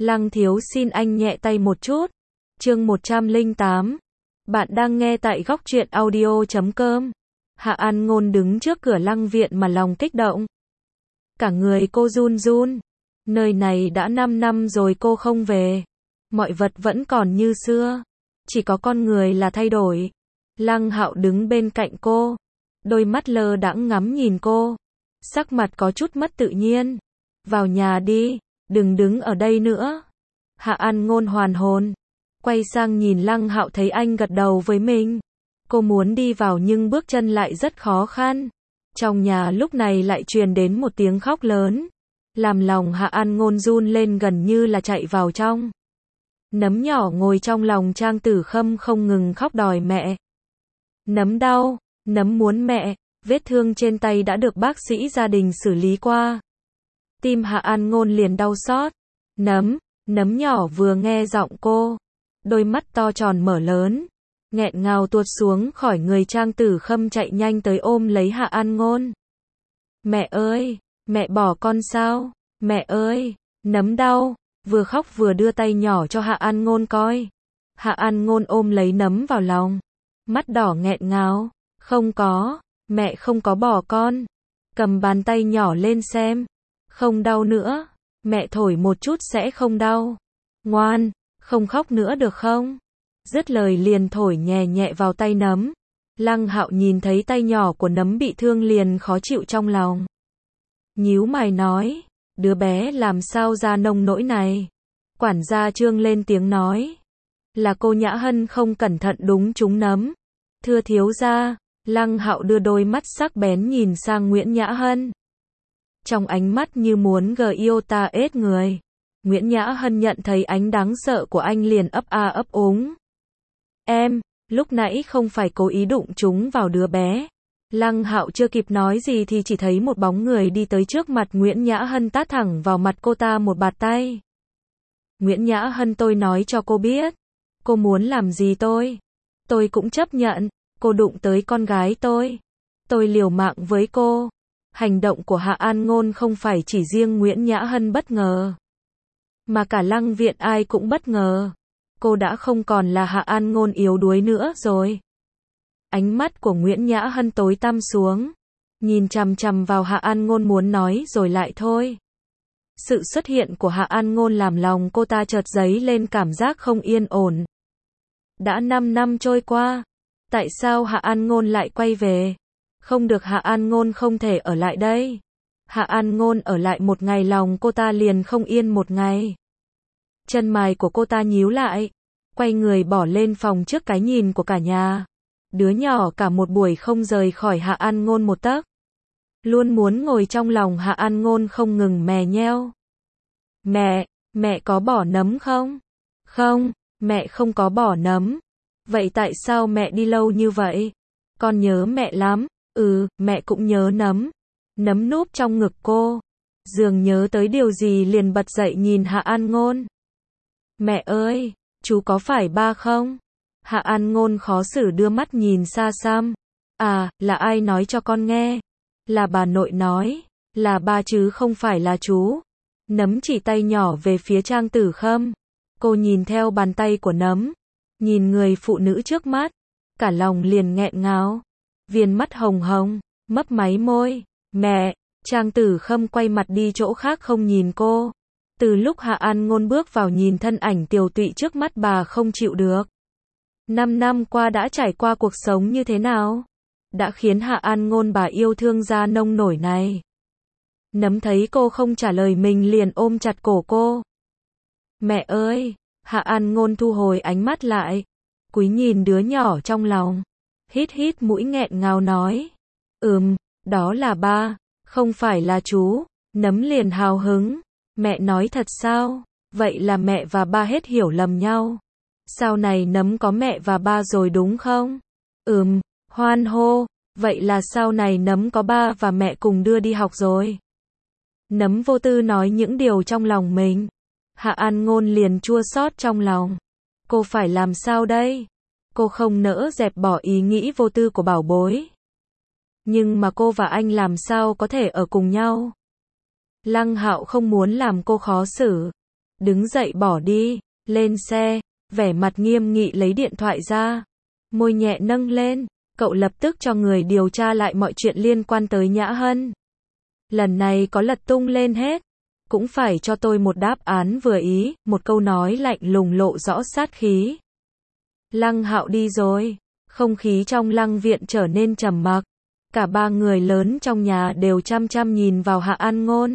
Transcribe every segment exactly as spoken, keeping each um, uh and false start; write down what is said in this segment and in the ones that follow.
Lăng thiếu xin anh nhẹ tay một chút. Chương một trăm lẻ tám. Bạn đang nghe tại góc truyện audio chấm com. Hạ An Ngôn đứng trước cửa Lăng viện mà lòng kích động. Cả người cô run run. Nơi này đã năm năm rồi cô không về. Mọi vật vẫn còn như xưa. Chỉ có con người là thay đổi. Lăng Hạo đứng bên cạnh cô. Đôi mắt lơ đãng ngắm nhìn cô. Sắc mặt có chút mất tự nhiên. Vào nhà đi, đừng đứng ở đây nữa. Hạ An Ngôn hoàn hồn. Quay sang nhìn Lăng Hạo thấy anh gật đầu với mình. Cô muốn đi vào nhưng bước chân lại rất khó khăn. Trong nhà lúc này lại truyền đến một tiếng khóc lớn. Làm lòng Hạ An Ngôn run lên gần như là chạy vào trong. Nấm nhỏ ngồi trong lòng Trang Tử Khâm không ngừng khóc đòi mẹ. Nấm đau, nấm muốn mẹ, vết thương trên tay đã được bác sĩ gia đình xử lý qua. Tim Hạ An Ngôn liền đau xót. Nấm, nấm nhỏ vừa nghe giọng cô. Đôi mắt to tròn mở lớn. Nghẹn ngào tuột xuống khỏi người Trang Tử Khâm chạy nhanh tới ôm lấy Hạ An Ngôn. Mẹ ơi, mẹ bỏ con sao? Mẹ ơi, nấm đau. Vừa khóc vừa đưa tay nhỏ cho Hạ An Ngôn coi. Hạ An Ngôn ôm lấy nấm vào lòng. Mắt đỏ nghẹn ngào. Không có, mẹ không có bỏ con. Cầm bàn tay nhỏ lên xem. Không đau nữa. Mẹ thổi một chút sẽ không đau. Ngoan, không khóc nữa được không? Dứt lời liền thổi nhẹ nhẹ vào tay nấm. Lăng Hạo nhìn thấy tay nhỏ của nấm bị thương liền khó chịu trong lòng. Nhíu mày nói, đứa bé làm sao ra nông nỗi này? Quản gia Trương lên tiếng nói, là cô Nhã Hân không cẩn thận đúng trúng nấm. Thưa thiếu gia. Lăng Hạo đưa đôi mắt sắc bén nhìn sang Nguyễn Nhã Hân. Trong ánh mắt như muốn gờ yêu ta ết người. Nguyễn Nhã Hân nhận thấy ánh đáng sợ của anh liền ấp a ấp úng. Em, lúc nãy không phải cố ý đụng chúng vào đứa bé. Lăng Hạo chưa kịp nói gì thì chỉ thấy một bóng người đi tới trước mặt Nguyễn Nhã Hân tát thẳng vào mặt cô ta một bạt tay. Nguyễn Nhã Hân, tôi nói cho cô biết. Cô muốn làm gì tôi? Tôi cũng chấp nhận. Cô đụng tới con gái tôi. Tôi liều mạng với cô. Hành động của Hạ An Ngôn không phải chỉ riêng Nguyễn Nhã Hân bất ngờ. Mà cả Lăng viện ai cũng bất ngờ. Cô đã không còn là Hạ An Ngôn yếu đuối nữa rồi. Ánh mắt của Nguyễn Nhã Hân tối tăm xuống. Nhìn chằm chằm vào Hạ An Ngôn muốn nói rồi lại thôi. Sự xuất hiện của Hạ An Ngôn làm lòng cô ta chợt dấy lên cảm giác không yên ổn. Đã năm năm trôi qua. Tại sao Hạ An Ngôn lại quay về? Không được, Hạ An Ngôn không thể ở lại đây. Hạ An Ngôn ở lại một ngày lòng cô ta liền không yên một ngày. Chân mày của cô ta nhíu lại. Quay người bỏ lên phòng trước cái nhìn của cả nhà. Đứa nhỏ cả một buổi không rời khỏi Hạ An Ngôn một tấc. Luôn muốn ngồi trong lòng Hạ An Ngôn không ngừng mè nheo. Mẹ, mẹ có bỏ nấm không? Không, mẹ không có bỏ nấm. Vậy tại sao mẹ đi lâu như vậy? Con nhớ mẹ lắm. Ừ, mẹ cũng nhớ nấm. Nấm núp trong ngực cô. Dường nhớ tới điều gì liền bật dậy nhìn Hạ An Ngôn. Mẹ ơi, chú có phải ba không? Hạ An Ngôn khó xử đưa mắt nhìn xa xăm. À, là ai nói cho con nghe? Là bà nội nói. Là ba chứ không phải là chú. Nấm chỉ tay nhỏ về phía Trang Tử Khâm. Cô nhìn theo bàn tay của nấm. Nhìn người phụ nữ trước mắt. Cả lòng liền nghẹn ngào. Viền mắt hồng hồng. Mấp máy môi. Mẹ. Trang Tử Khâm quay mặt đi chỗ khác không nhìn cô. Từ lúc Hạ An Ngôn bước vào nhìn thân ảnh tiều tụy trước mắt bà không chịu được. Năm năm qua đã trải qua cuộc sống như thế nào? Đã khiến Hạ An Ngôn bà yêu thương ra nông nổi này. Nấm thấy cô không trả lời mình liền ôm chặt cổ cô. Mẹ ơi! Hạ An Ngôn thu hồi ánh mắt lại. Cúi nhìn đứa nhỏ trong lòng. Hít hít mũi nghẹn ngào nói. Ừm, đó là ba, không phải là chú. Nấm liền hào hứng. Mẹ nói thật sao? Vậy là mẹ và ba hết hiểu lầm nhau. Sau này nấm có mẹ và ba rồi đúng không? Ừm, hoan hô. Vậy là sau này nấm có ba và mẹ cùng đưa đi học rồi. Nấm vô tư nói những điều trong lòng mình. Hạ An Ngôn liền chua xót trong lòng. Cô phải làm sao đây? Cô không nỡ dẹp bỏ ý nghĩ vô tư của bảo bối. Nhưng mà cô và anh làm sao có thể ở cùng nhau? Lăng Hạo không muốn làm cô khó xử. đứng dậy bỏ đi, lên xe, vẻ mặt nghiêm nghị lấy điện thoại ra, môi nhẹ nâng lên, cậu lập tức cho người điều tra lại mọi chuyện liên quan tới Nhã Hân. Lần này có lật tung lên hết, cũng phải cho tôi một đáp án vừa ý, một câu nói lạnh lùng lộ rõ sát khí. Lăng Hạo đi rồi, không khí trong Lăng viện trở nên trầm mặc, cả ba người lớn trong nhà đều chăm chăm nhìn vào Hạ An Ngôn.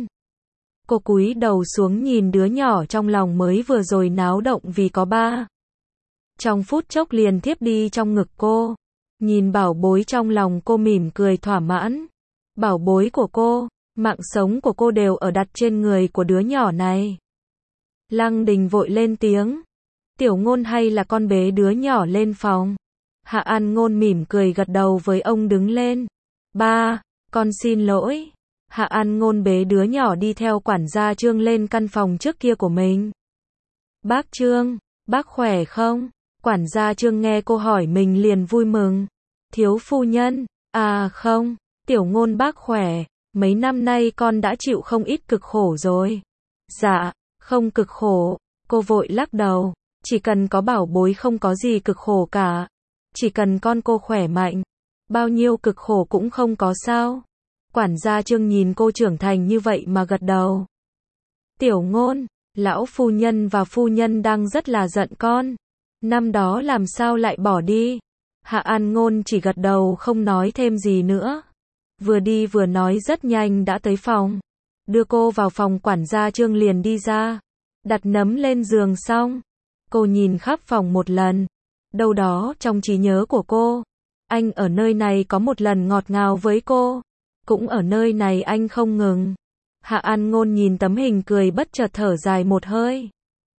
Cô cúi đầu xuống nhìn đứa nhỏ trong lòng mới vừa rồi náo động vì có ba. Trong phút chốc liền thiếp đi trong ngực cô, nhìn bảo bối trong lòng cô mỉm cười thỏa mãn. Bảo bối của cô, mạng sống của cô đều ở đặt trên người của đứa nhỏ này. Lăng Đình vội lên tiếng, Tiểu Ngôn hay là con bế đứa nhỏ lên phòng. Hạ An Ngôn mỉm cười gật đầu với ông đứng lên. Ba, con xin lỗi. Hạ An Ngôn bế đứa nhỏ đi theo quản gia Trương lên căn phòng trước kia của mình. Bác Trương, bác khỏe không? Quản gia Trương nghe cô hỏi mình liền vui mừng. Thiếu phu nhân, à không, Tiểu Ngôn bác khỏe, mấy năm nay con đã chịu không ít cực khổ rồi. Dạ, không cực khổ, cô vội lắc đầu, chỉ cần có bảo bối không có gì cực khổ cả. Chỉ cần con cô khỏe mạnh, bao nhiêu cực khổ cũng không có sao. Quản gia Trương nhìn cô trưởng thành như vậy mà gật đầu. Tiểu Ngôn, lão phu nhân và phu nhân đang rất là giận con. Năm đó làm sao lại bỏ đi? Hạ An Ngôn chỉ gật đầu không nói thêm gì nữa. Vừa đi vừa nói rất nhanh đã tới phòng. Đưa cô vào phòng quản gia Trương liền đi ra. Đặt nấm lên giường xong. Cô nhìn khắp phòng một lần. Đâu đó trong trí nhớ của cô, anh ở nơi này có một lần ngọt ngào với cô. Cũng ở nơi này anh không ngừng. Hạ An Ngôn nhìn tấm hình cười bất chợt thở dài một hơi.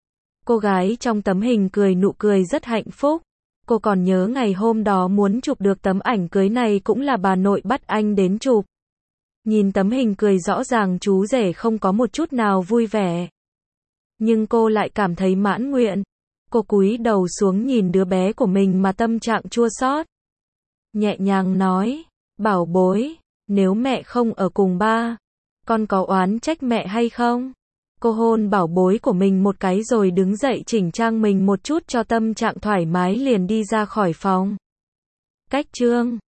Cô gái trong tấm hình cười nụ cười rất hạnh phúc. Cô còn nhớ ngày hôm đó muốn chụp được tấm ảnh cưới này cũng là bà nội bắt anh đến chụp. Nhìn tấm hình cười rõ ràng chú rể không có một chút nào vui vẻ. Nhưng cô lại cảm thấy mãn nguyện. Cô cúi đầu xuống nhìn đứa bé của mình mà tâm trạng chua xót. Nhẹ nhàng nói, bảo bối, nếu mẹ không ở cùng ba, con có oán trách mẹ hay không? Cô hôn bảo bối của mình một cái rồi đứng dậy chỉnh trang mình một chút cho tâm trạng thoải mái liền đi ra khỏi phòng. Cách Trương